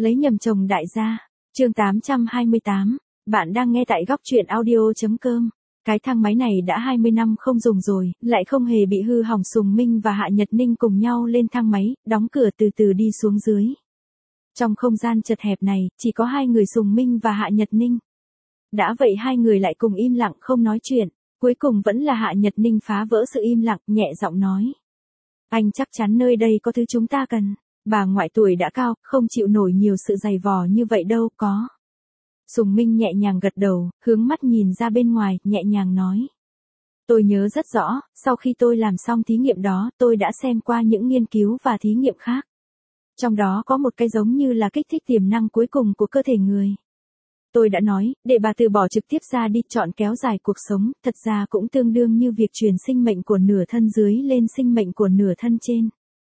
Lấy nhầm chồng đại gia. Chương 828. Bạn đang nghe tại góc truyện audio.com. Cái thang máy này đã 20 năm không dùng rồi, lại không hề bị hư hỏng. Sùng Minh và Hạ Nhật Ninh cùng nhau lên thang máy, đóng cửa từ từ đi xuống dưới. Trong không gian chật hẹp này, chỉ có hai người Sùng Minh và Hạ Nhật Ninh. Đã vậy hai người lại cùng im lặng không nói chuyện, cuối cùng vẫn là Hạ Nhật Ninh phá vỡ sự im lặng, nhẹ giọng nói. Anh chắc chắn nơi đây có thứ chúng ta cần. Bà ngoại tuổi đã cao, không chịu nổi nhiều sự dày vò như vậy đâu, có. Sùng Minh nhẹ nhàng gật đầu, hướng mắt nhìn ra bên ngoài, nhẹ nhàng nói. Tôi nhớ rất rõ, sau khi tôi làm xong thí nghiệm đó, tôi đã xem qua những nghiên cứu và thí nghiệm khác. Trong đó có một cái giống như là kích thích tiềm năng cuối cùng của cơ thể người. Tôi đã nói, để bà từ bỏ trực tiếp ra đi, chọn kéo dài cuộc sống, thật ra cũng tương đương như việc truyền sinh mệnh của nửa thân dưới lên sinh mệnh của nửa thân trên.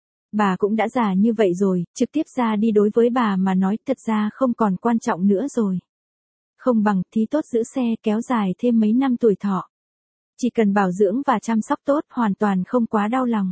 Bà cũng đã già như vậy rồi, trực tiếp ra đi đối với bà mà nói thật ra không còn quan trọng nữa rồi. Không bằng thì tốt giữ xe kéo dài thêm mấy năm tuổi thọ. Chỉ cần bảo dưỡng và chăm sóc tốt, hoàn toàn không quá đau lòng.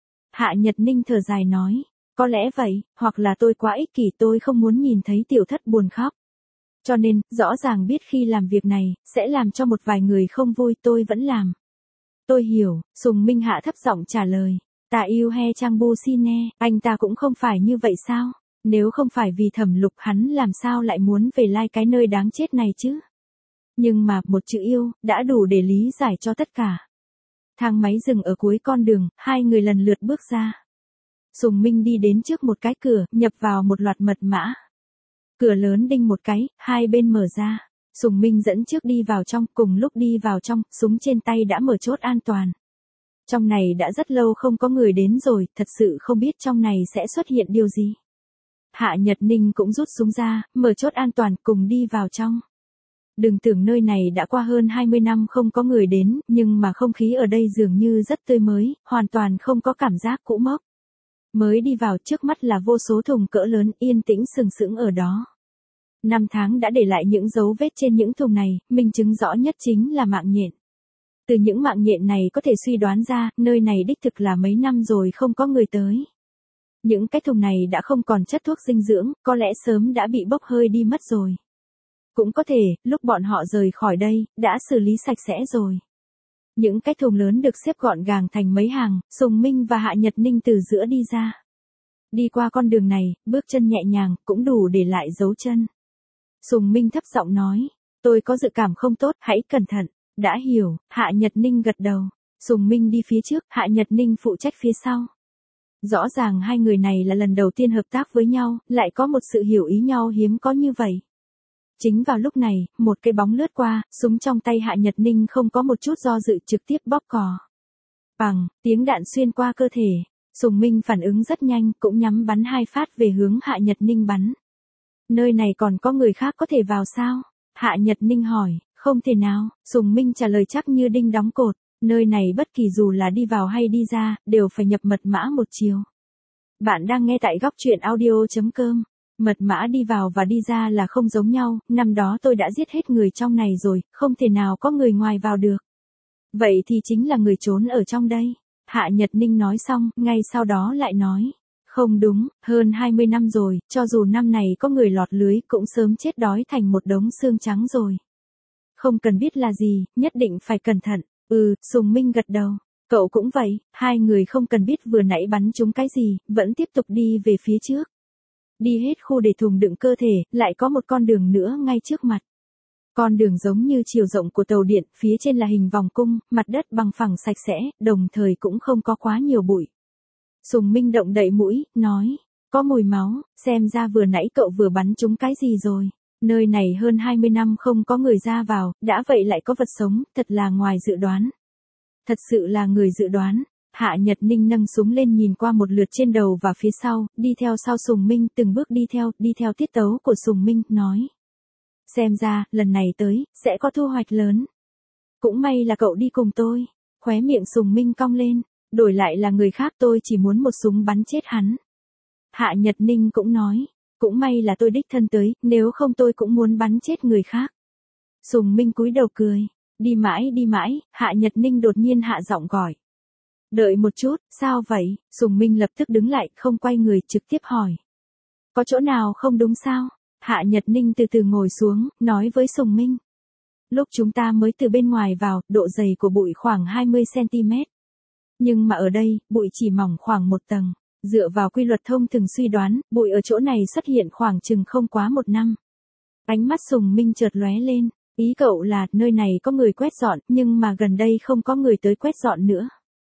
Hạ Nhật Ninh thở dài nói, có lẽ vậy, hoặc là tôi quá ích kỷ, tôi không muốn nhìn thấy tiểu thất buồn khóc. Cho nên, rõ ràng biết khi làm việc này, sẽ làm cho một vài người không vui, tôi vẫn làm. Tôi hiểu, Sùng Minh hạ thấp giọng trả lời. Ta yêu he Trang Bu Sine, anh ta cũng không phải như vậy sao? Nếu không phải vì Thẩm Lục, hắn làm sao lại muốn về lai cái nơi đáng chết này chứ? Nhưng mà, một chữ yêu, đã đủ để lý giải cho tất cả. Thang máy dừng ở cuối con đường, hai người lần lượt bước ra. Sùng Minh đi đến trước một cái cửa, nhập vào một loạt mật mã. Cửa lớn đinh một cái, hai bên mở ra. Sùng Minh dẫn trước đi vào trong, cùng lúc đi vào trong, súng trên tay đã mở chốt an toàn. Trong này đã rất lâu không có người đến rồi, thật sự không biết trong này sẽ xuất hiện điều gì. Hạ Nhật Ninh cũng rút súng ra, mở chốt an toàn, cùng đi vào trong. Đừng tưởng nơi này đã qua hơn 20 năm không có người đến, nhưng mà không khí ở đây dường như rất tươi mới, hoàn toàn không có cảm giác cũ mốc. Mới đi vào, trước mắt là vô số thùng cỡ lớn, yên tĩnh sừng sững ở đó. Năm tháng đã để lại những dấu vết trên những thùng này, minh chứng rõ nhất chính là mạng nhện. Từ những mạng nhện này có thể suy đoán ra, nơi này đích thực là mấy năm rồi không có người tới. Những cái thùng này đã không còn chất thuốc dinh dưỡng, có lẽ sớm đã bị bốc hơi đi mất rồi. Cũng có thể, lúc bọn họ rời khỏi đây, đã xử lý sạch sẽ rồi. Những cái thùng lớn được xếp gọn gàng thành mấy hàng, Sùng Minh và Hạ Nhật Ninh từ giữa đi ra. Đi qua con đường này, bước chân nhẹ nhàng, cũng đủ để lại dấu chân. Sùng Minh thấp giọng nói, tôi có dự cảm không tốt, hãy cẩn thận. Đã hiểu, Hạ Nhật Ninh gật đầu. Sùng Minh đi phía trước, Hạ Nhật Ninh phụ trách phía sau. Rõ ràng hai người này là lần đầu tiên hợp tác với nhau, lại có một sự hiểu ý nhau hiếm có như vậy. Chính vào lúc này, một cái bóng lướt qua, súng trong tay Hạ Nhật Ninh không có một chút do dự, trực tiếp bóp cò. Bằng, tiếng đạn xuyên qua cơ thể. Sùng Minh phản ứng rất nhanh, cũng nhắm bắn 2 phát về hướng Hạ Nhật Ninh bắn. Nơi này còn có người khác có thể vào sao? Hạ Nhật Ninh hỏi. Không thể nào, Sùng Minh trả lời chắc như đinh đóng cột, nơi này bất kỳ dù là đi vào hay đi ra, đều phải nhập mật mã một chiều. Bạn đang nghe tại góc truyện audio.com. Mật mã đi vào và đi ra là không giống nhau, năm đó tôi đã giết hết người trong này rồi, không thể nào có người ngoài vào được. Vậy thì chính là người trốn ở trong đây. Hạ Nhật Ninh nói xong, ngay sau đó lại nói. Không đúng, hơn 20 năm rồi, cho dù năm này có người lọt lưới cũng sớm chết đói thành một đống xương trắng rồi. Không cần biết là gì, nhất định phải cẩn thận. Sùng Minh gật đầu. Cậu cũng vậy, hai người không cần biết vừa nãy bắn trúng cái gì, vẫn tiếp tục đi về phía trước. Đi hết khu để thùng đựng cơ thể, lại có một con đường nữa ngay trước mặt. Con đường giống như chiều rộng của tàu điện, phía trên là hình vòng cung, mặt đất bằng phẳng sạch sẽ, đồng thời cũng không có quá nhiều bụi. Sùng Minh động đậy mũi, nói, có mùi máu, xem ra vừa nãy cậu vừa bắn trúng cái gì rồi. Nơi này hơn 20 năm không có người ra vào, đã vậy lại có vật sống, thật là ngoài dự đoán. Thật sự là người dự đoán. Hạ Nhật Ninh nâng súng lên nhìn qua một lượt trên đầu và phía sau, đi theo sau Sùng Minh, từng bước đi theo tiết tấu của Sùng Minh, nói. Xem ra, lần này tới, sẽ có thu hoạch lớn. Cũng may là cậu đi cùng tôi. Khóe miệng Sùng Minh cong lên, đổi lại là người khác tôi chỉ muốn một súng bắn chết hắn. Hạ Nhật Ninh cũng nói. Cũng may là tôi đích thân tới, nếu không tôi cũng muốn bắn chết người khác. Sùng Minh cúi đầu cười. Đi mãi, Hạ Nhật Ninh đột nhiên hạ giọng gọi. Đợi một chút, sao vậy? Sùng Minh lập tức đứng lại, không quay người, trực tiếp hỏi. Có chỗ nào không đúng sao? Hạ Nhật Ninh từ từ ngồi xuống, nói với Sùng Minh. Lúc chúng ta mới từ bên ngoài vào, độ dày của bụi khoảng 20cm. Nhưng mà ở đây, bụi chỉ mỏng khoảng một tầng. Dựa vào quy luật thông thường suy đoán, bụi ở chỗ này xuất hiện khoảng chừng không quá 1 năm. Ánh mắt Sùng Minh chợt lóe lên. Ý cậu là nơi này có người quét dọn, nhưng mà gần đây không có người tới quét dọn nữa.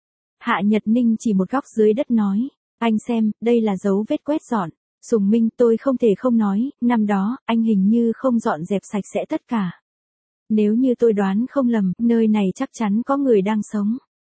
Hạ Nhật Ninh chỉ một góc dưới đất nói. Anh xem, đây là dấu vết quét dọn. Sùng Minh, tôi không thể không nói, năm đó, anh hình như không dọn dẹp sạch sẽ tất cả. Nếu như tôi đoán không lầm, nơi này chắc chắn có người đang sống.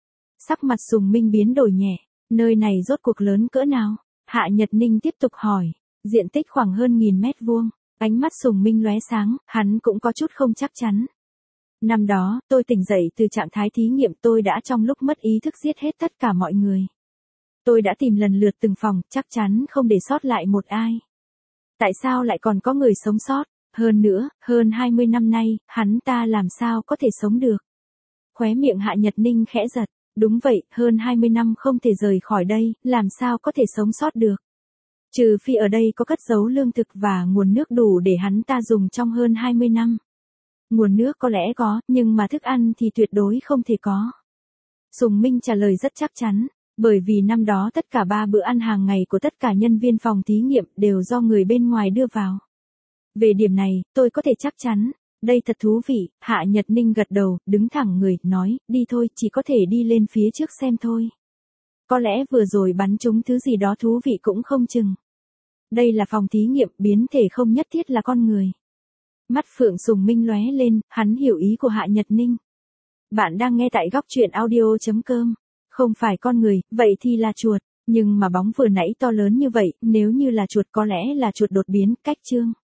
Sắc mặt Sùng Minh biến đổi nhẹ. Nơi này rốt cuộc lớn cỡ nào? Hạ Nhật Ninh tiếp tục hỏi. Diện tích khoảng hơn 1000 mét vuông. Ánh mắt Sùng Minh lóe sáng, hắn cũng có chút không chắc chắn. Năm đó, tôi tỉnh dậy từ trạng thái thí nghiệm, tôi đã trong lúc mất ý thức giết hết tất cả mọi người. Tôi đã tìm lần lượt từng phòng, chắc chắn không để sót lại một ai. Tại sao lại còn có người sống sót? Hơn nữa, hơn 20 năm nay, hắn ta làm sao có thể sống được? Khóe miệng Hạ Nhật Ninh khẽ giật. Đúng vậy, hơn 20 năm không thể rời khỏi đây, làm sao có thể sống sót được? Trừ phi ở đây có cất giấu lương thực và nguồn nước đủ để hắn ta dùng trong hơn 20 năm. Nguồn nước có lẽ có, nhưng mà thức ăn thì tuyệt đối không thể có. Sùng Minh trả lời rất chắc chắn, bởi vì năm đó tất cả 3 bữa ăn hàng ngày của tất cả nhân viên phòng thí nghiệm đều do người bên ngoài đưa vào. Về điểm này, tôi có thể chắc chắn. Đây thật thú vị, Hạ Nhật Ninh gật đầu, đứng thẳng người, nói, đi thôi, chỉ có thể đi lên phía trước xem thôi. Có lẽ vừa rồi bắn trúng thứ gì đó thú vị cũng không chừng. Đây là phòng thí nghiệm, biến thể không nhất thiết là con người. Mắt Phượng Sùng Minh lóe lên, hắn hiểu ý của Hạ Nhật Ninh. Bạn đang nghe tại góc truyện audio.com. Không phải con người, vậy thì là chuột. Nhưng mà bóng vừa nãy to lớn như vậy, nếu như là chuột có lẽ là chuột đột biến, cách chương.